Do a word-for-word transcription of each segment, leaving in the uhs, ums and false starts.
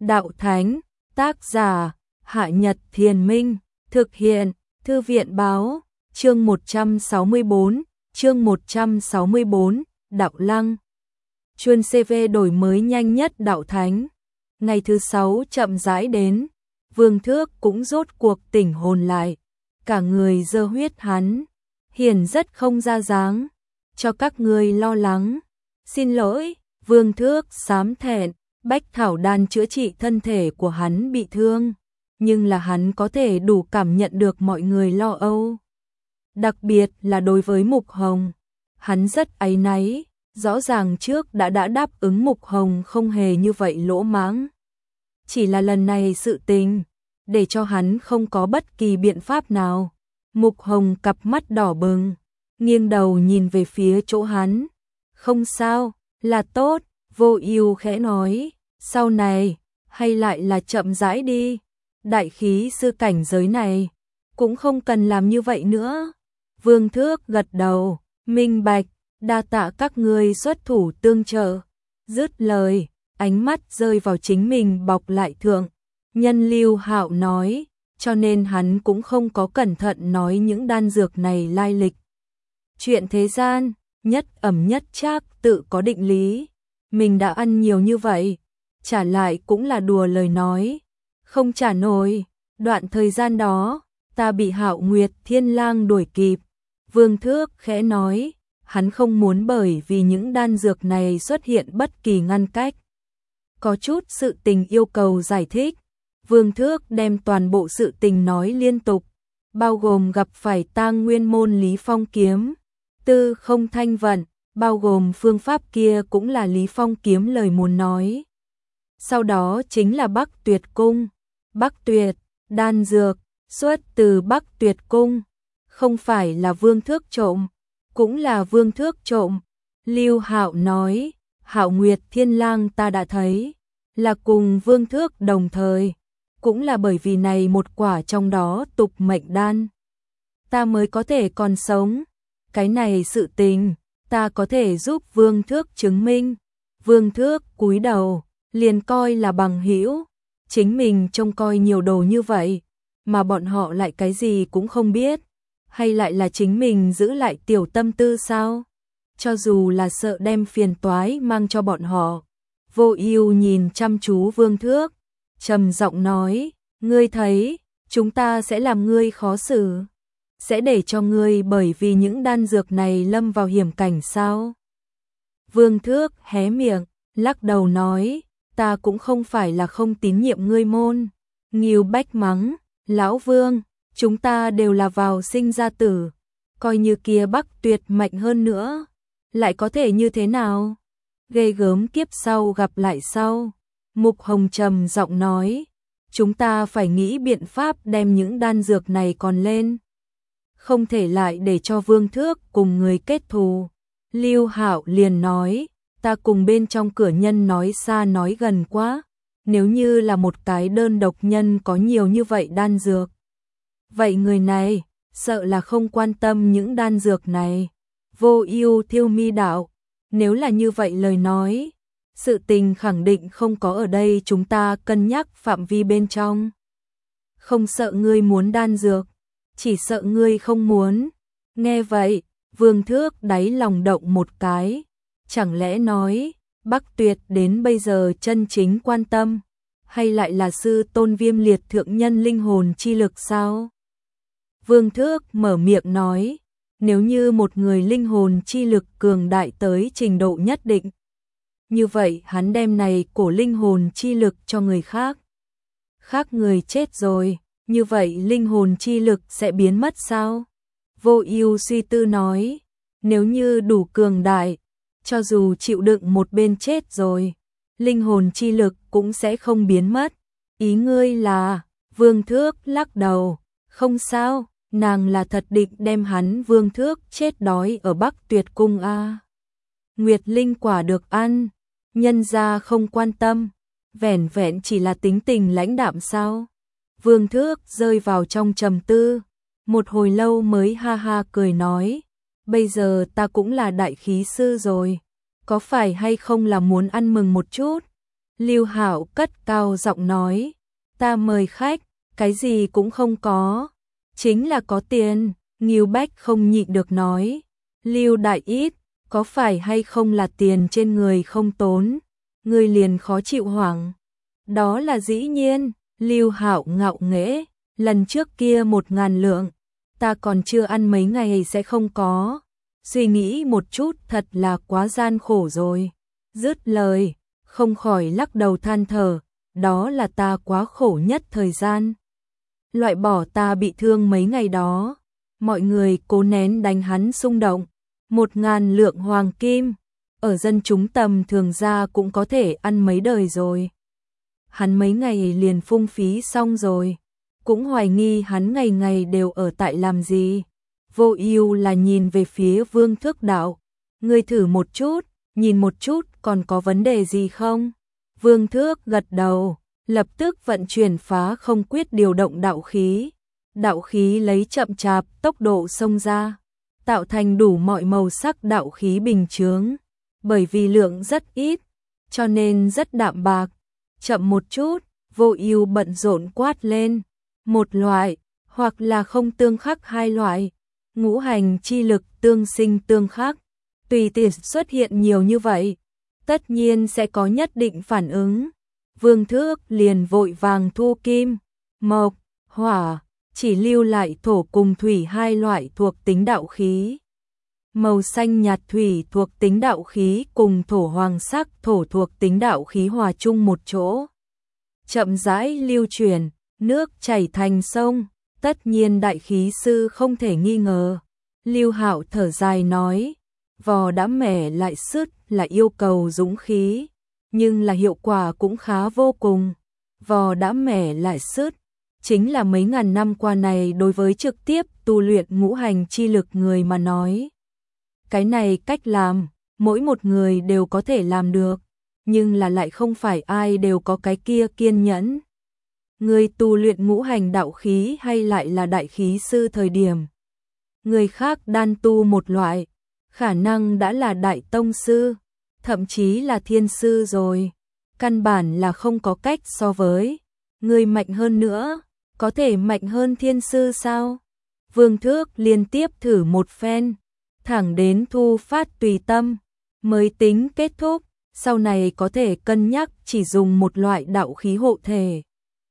Đạo Thánh, tác giả, Hạ Nhật Thiền Minh, thực hiện, Thư viện Báo, chương một trăm sáu mươi tư, chương một trăm sáu mươi tư, Đạo Lăng. Chuân xê vê đổi mới nhanh nhất Đạo Thánh. Ngày thứ sáu chậm rãi đến, Vương Thước cũng rốt cuộc tỉnh hồn lại, cả người dơ huyết hắn, hiển rất không ra dáng, cho các người lo lắng. Xin lỗi, Vương Thước xám thẹn, Bách Thảo Đan chữa trị thân thể của hắn bị thương, nhưng là hắn có thể đủ cảm nhận được mọi người lo âu. Đặc biệt là đối với Mục Hồng, hắn rất áy náy, rõ ràng trước đã đã đáp ứng Mục Hồng không hề như vậy lỗ mãng. Chỉ là lần này sự tình, để cho hắn không có bất kỳ biện pháp nào. Mục Hồng cặp mắt đỏ bừng, nghiêng đầu nhìn về phía chỗ hắn. Không sao, là tốt, Vô Ưu khẽ nói, sau này, hay lại là chậm rãi đi. Đại khí sư cảnh giới này, cũng không cần làm như vậy nữa. Vương Thước gật đầu, minh bạch, đa tạ các ngươi xuất thủ tương trợ. Dứt lời, ánh mắt rơi vào chính mình bọc lại thượng. Nhân Lưu Hạo nói, cho nên hắn cũng không có cẩn thận nói những đan dược này lai lịch. Chuyện thế gian, nhất ẩm nhất trác tự có định lý. Mình đã ăn nhiều như vậy, trả lại cũng là đùa lời nói. Không trả nổi, đoạn thời gian đó, ta bị Hạo Nguyệt Thiên Lang đuổi kịp. Vương Thước khẽ nói, hắn không muốn bởi vì những đan dược này xuất hiện bất kỳ ngăn cách. Có chút sự tình yêu cầu giải thích. Vương Thước đem toàn bộ sự tình nói liên tục, bao gồm gặp phải Tang Nguyên môn Lý Phong kiếm, tư không thanh vận, bao gồm phương pháp kia cũng là Lý Phong kiếm lời muốn nói. Sau đó chính là Bắc Tuyệt Cung. Bắc Tuyệt, đan dược, xuất từ Bắc Tuyệt Cung, không phải là Vương Thước trộm, cũng là Vương Thước trộm. Lưu Hạo nói, Hạo Nguyệt Thiên Lang ta đã thấy, là cùng Vương Thước đồng thời, cũng là bởi vì này một quả trong đó tục mệnh đan, ta mới có thể còn sống. Cái này sự tình, ta có thể giúp Vương Thước chứng minh. Vương Thước cúi đầu, liền coi là bằng hữu. Chính mình trông coi nhiều đồ như vậy, mà bọn họ lại cái gì cũng không biết, hay lại là chính mình giữ lại tiểu tâm tư sao? Cho dù là sợ đem phiền toái mang cho bọn họ. Vô Ưu nhìn chăm chú Vương Thước, trầm giọng nói, ngươi thấy, chúng ta sẽ làm ngươi khó xử, sẽ để cho ngươi bởi vì những đan dược này lâm vào hiểm cảnh sao? Vương Thước hé miệng, lắc đầu nói, ta cũng không phải là không tín nhiệm ngươi môn. Ngưu Bách mắng, lão Vương, chúng ta đều là vào sinh ra tử, coi như kia Bắc Tuyệt mạnh hơn nữa, lại có thể như thế nào? Ghê gớm, kiếp sau gặp lại sau. Mục Hồng trầm giọng nói, chúng ta phải nghĩ biện pháp đem những đan dược này còn lên, không thể lại để cho Vương Thước cùng người kết thù. Lưu Hạo liền nói, ta cùng bên trong cửa nhân nói xa nói gần quá, nếu như là một cái đơn độc nhân có nhiều như vậy đan dược, vậy người này sợ là không quan tâm những đan dược này. Vô Ưu thiêu mi đạo, nếu là như vậy lời nói, sự tình khẳng định không có ở đây chúng ta cân nhắc phạm vi bên trong. Không sợ ngươi muốn đan dược, chỉ sợ ngươi không muốn. Nghe vậy, Vương Thước đáy lòng động một cái, chẳng lẽ nói, Bắc Tuyệt đến bây giờ chân chính quan tâm, hay lại là sư tôn Viêm Liệt thượng nhân linh hồn chi lực sao? Vương Thước mở miệng nói, nếu như một người linh hồn chi lực cường đại tới trình độ nhất định, như vậy hắn đem này cổ linh hồn chi lực cho người khác. Khác người chết rồi, như vậy linh hồn chi lực sẽ biến mất sao? Vô Ưu suy tư nói, nếu như đủ cường đại, cho dù chịu đựng một bên chết rồi, linh hồn chi lực cũng sẽ không biến mất. Ý ngươi là? Vương Thước lắc đầu, không sao, nàng là thật định đem hắn Vương Thước chết đói ở Bắc Tuyệt Cung a. À. Nguyệt linh quả được ăn, nhân gia không quan tâm, vẻn vẹn chỉ là tính tình lãnh đạm sao? Vương Thước rơi vào trong trầm tư, một hồi lâu mới ha ha cười nói, bây giờ ta cũng là đại khí sư rồi, có phải hay không là muốn ăn mừng một chút? Lưu Hạo cất cao giọng nói, ta mời khách, cái gì cũng không có, chính là có tiền. Ngưu Bách không nhịn được nói, Lưu đại ít, có phải hay không là tiền trên người không tốn, ngươi liền khó chịu hoảng. Đó là dĩ nhiên, Lưu Hạo ngạo nghễ, lần trước kia một ngàn lượng, ta còn chưa ăn mấy ngày sẽ không có. Suy nghĩ một chút thật là quá gian khổ rồi. Dứt lời, không khỏi lắc đầu than thở, đó là ta quá khổ nhất thời gian. Loại bỏ ta bị thương mấy ngày đó, mọi người cố nén đánh hắn xung động. Một ngàn lượng hoàng kim, ở dân chúng tầm thường ra cũng có thể ăn mấy đời rồi. Hắn mấy ngày liền phung phí xong rồi, cũng hoài nghi hắn ngày ngày đều ở tại làm gì. Vô Ưu là nhìn về phía Vương Thước Đạo, ngươi thử một chút, nhìn một chút còn có vấn đề gì không? Vương Thước gật đầu, lập tức vận chuyển phá không quyết điều động đạo khí. Đạo khí lấy chậm chạp tốc độ xông ra, tạo thành đủ mọi màu sắc đạo khí bình chướng. Bởi vì lượng rất ít, cho nên rất đạm bạc. Chậm một chút, Vô Ưu bận rộn quát lên, một loại, hoặc là không tương khắc hai loại. Ngũ hành chi lực tương sinh tương khắc, tùy tiện xuất hiện nhiều như vậy, tất nhiên sẽ có nhất định phản ứng. Vương Thước liền vội vàng thu kim, mộc, hỏa, chỉ lưu lại thổ cùng thủy hai loại thuộc tính đạo khí. Màu xanh nhạt thủy thuộc tính đạo khí cùng thổ hoàng sắc thổ thuộc tính đạo khí hòa chung một chỗ. Chậm rãi lưu chuyển, nước chảy thành sông, tất nhiên đại khí sư không thể nghi ngờ. Lưu Hạo thở dài nói, vò đã mẻ lại sứt là yêu cầu dũng khí, nhưng là hiệu quả cũng khá vô cùng. Vò đã mẻ lại sứt, chính là mấy ngàn năm qua này đối với trực tiếp tu luyện ngũ hành chi lực người mà nói. Cái này cách làm, mỗi một người đều có thể làm được, nhưng là lại không phải ai đều có cái kia kiên nhẫn. Người tu luyện ngũ hành đạo khí hay lại là đại khí sư thời điểm. Người khác đan tu một loại, khả năng đã là đại tông sư, thậm chí là thiên sư rồi. Căn bản là không có cách so với. Người mạnh hơn nữa, có thể mạnh hơn thiên sư sao? Vương Thước liên tiếp thử một phen, thẳng đến thu phát tùy tâm, mới tính kết thúc, sau này có thể cân nhắc chỉ dùng một loại đạo khí hộ thể.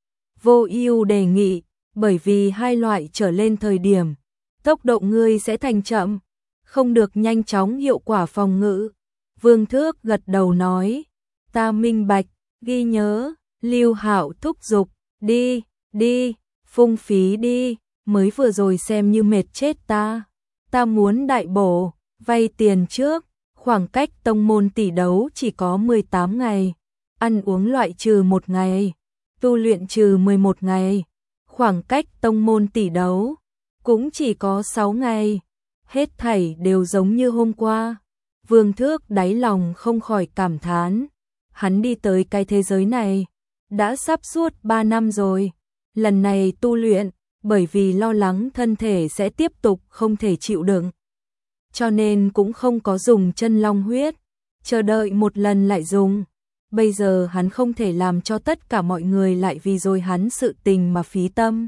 Vô Ưu đề nghị, bởi vì hai loại trở lên thời điểm, tốc độ ngươi sẽ thành chậm, không được nhanh chóng hiệu quả phòng ngự. Vương Thước gật đầu nói, ta minh bạch, ghi nhớ. Lưu Hạo thúc giục, đi, đi, phung phí đi, mới vừa rồi xem như mệt chết ta. Ta muốn đại bổ, vay tiền trước, khoảng cách tông môn tỷ đấu chỉ có mười tám ngày, ăn uống loại trừ một ngày, tu luyện trừ mười một ngày, khoảng cách tông môn tỷ đấu cũng chỉ có sáu ngày, hết thảy đều giống như hôm qua. Vương Thước đáy lòng không khỏi cảm thán, hắn đi tới cái thế giới này đã sắp suốt ba năm rồi, lần này tu luyện bởi vì lo lắng thân thể sẽ tiếp tục không thể chịu đựng, cho nên cũng không có dùng chân long huyết, chờ đợi một lần lại dùng. Bây giờ hắn không thể làm cho tất cả mọi người lại vì rồi hắn sự tình mà phí tâm.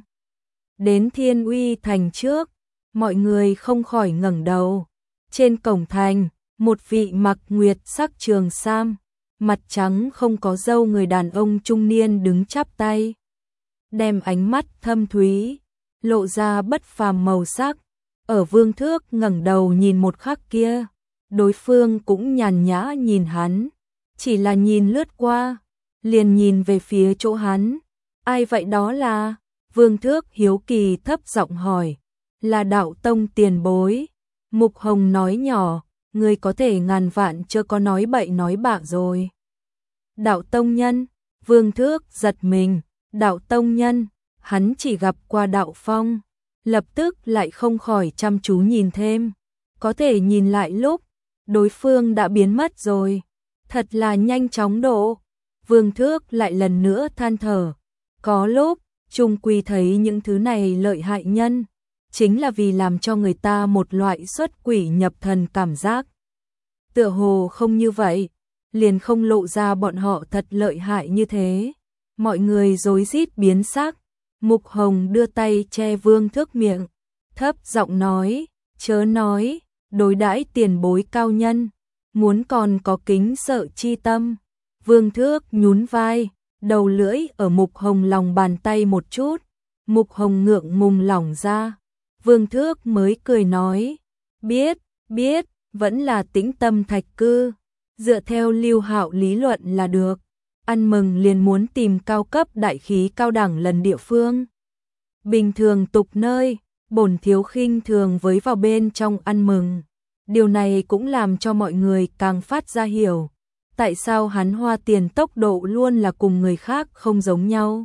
Đến Thiên Uy thành trước, mọi người không khỏi ngẩng đầu. Trên cổng thành, một vị mặc nguyệt sắc trường sam, mặt trắng không có râu người đàn ông trung niên đứng chắp tay, đem ánh mắt thâm thúy, lộ ra bất phàm màu sắc. Ở Vương Thước ngẩng đầu nhìn một khắc kia, đối phương cũng nhàn nhã nhìn hắn, chỉ là nhìn lướt qua, liền nhìn về phía chỗ hắn. Ai vậy đó là? Vương Thước hiếu kỳ thấp giọng hỏi. Là đạo tông tiền bối. Mục Hồng nói nhỏ, ngươi có thể ngàn vạn chưa có nói bậy nói bạ rồi. Đạo tông nhân, Vương Thước giật mình, đạo tông nhân, hắn chỉ gặp qua đạo phong, lập tức lại không khỏi chăm chú nhìn thêm, có thể nhìn lại lúc, đối phương đã biến mất rồi, thật là nhanh chóng độ. Vương Thước lại lần nữa than thở, có lúc, chung quy thấy những thứ này lợi hại nhân, chính là vì làm cho người ta một loại xuất quỷ nhập thần cảm giác. Tựa hồ không như vậy, liền không lộ ra bọn họ thật lợi hại như thế. Mọi người rối rít biến sắc, Mục Hồng đưa tay che Vương Thước miệng, thấp giọng nói, chớ nói, đối đãi tiền bối cao nhân, muốn còn có kính sợ chi tâm. Vương Thước nhún vai, đầu lưỡi ở Mục Hồng lòng bàn tay một chút, Mục Hồng ngượng ngùng lỏng ra. Vương Thước mới cười nói, biết, biết, vẫn là tĩnh tâm thạch cư, dựa theo Lưu Hạo lý luận là được. Ăn mừng liền muốn tìm cao cấp đại khí cao đẳng lần địa phương. Bình thường tục nơi, bổn thiếu khinh thường với vào bên trong ăn mừng. Điều này cũng làm cho mọi người càng phát ra hiểu, tại sao hắn hoa tiền tốc độ luôn là cùng người khác không giống nhau.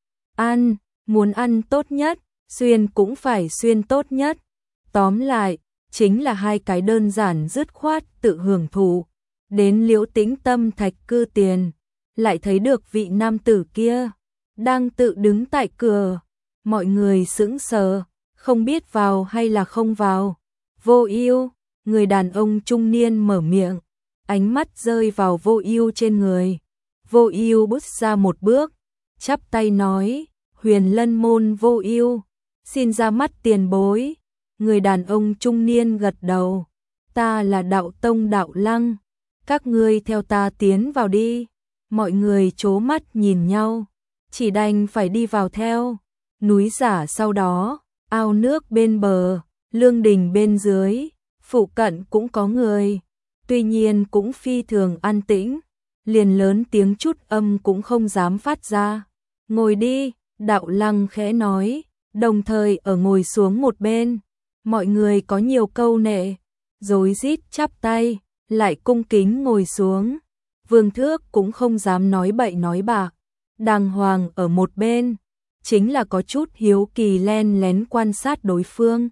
Ăn, muốn ăn tốt nhất, xuyên cũng phải xuyên tốt nhất. Tóm lại, chính là hai cái đơn giản dứt khoát tự hưởng thụ. Đến Liễu Tĩnh Tâm thạch cư tiền, lại thấy được vị nam tử kia, đang tự đứng tại cửa. Mọi người sững sờ, không biết vào hay là không vào. Vô Ưu, người đàn ông trung niên mở miệng, ánh mắt rơi vào Vô Ưu trên người. Vô Ưu bước ra một bước, chắp tay nói, Huyền Lân môn Vô Ưu, xin ra mắt tiền bối. Người đàn ông trung niên gật đầu, ta là Đạo Tông Đạo Lăng, các ngươi theo ta tiến vào đi. Mọi người trố mắt nhìn nhau, chỉ đành phải đi vào theo. Núi giả sau đó, ao nước bên bờ, lương đình bên dưới, phụ cận cũng có người, tuy nhiên cũng phi thường an tĩnh, liền lớn tiếng chút âm cũng không dám phát ra. Ngồi đi, Đạo Lăng khẽ nói, đồng thời ở ngồi xuống một bên. Mọi người có nhiều câu nệ, rối rít chắp tay, lại cung kính ngồi xuống. Vương Thước cũng không dám nói bậy nói bạ, đàng hoàng ở một bên, chính là có chút hiếu kỳ len lén quan sát đối phương.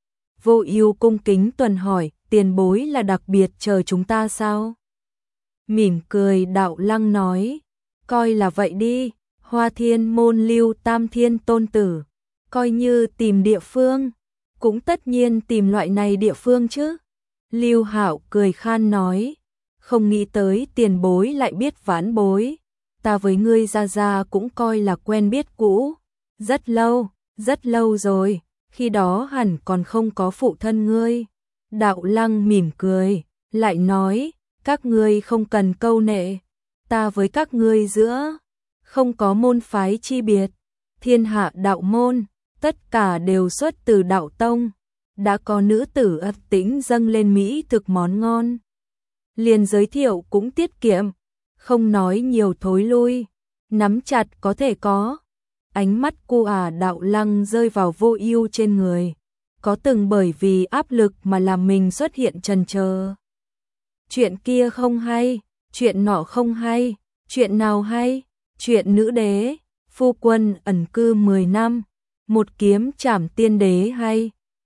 Vô Ưu cung kính tuần hỏi, tiền bối là đặc biệt chờ chúng ta sao? Mỉm cười Đạo Lăng nói, coi là vậy đi, Hoa Thiên môn Lưu Tam Thiên tôn tử, coi như tìm địa phương, cũng tất nhiên tìm loại này địa phương chứ. Lưu Hạo cười khan nói, không nghĩ tới tiền bối lại biết vãn bối, ta với ngươi ra ra cũng coi là quen biết cũ, rất lâu, rất lâu rồi, khi đó hẳn còn không có phụ thân ngươi. Đạo Lăng mỉm cười, lại nói, các ngươi không cần câu nệ, ta với các ngươi giữa không có môn phái chi biệt, thiên hạ đạo môn, tất cả đều xuất từ Đạo Tông. Đã có nữ tử ấp tĩnh dâng lên mỹ thực món ngon, liền giới thiệu cũng tiết kiệm, không nói nhiều thối lui, nắm chặt có thể có. Ánh mắt cô ả Đạo Lăng rơi vào Vô Ưu trên người, có từng bởi vì áp lực mà làm mình xuất hiện chần chờ. Chuyện kia không hay, chuyện nọ không hay, chuyện nào hay? Chuyện nữ đế, phu quân ẩn cư mười năm, một kiếm trảm tiên đế hay?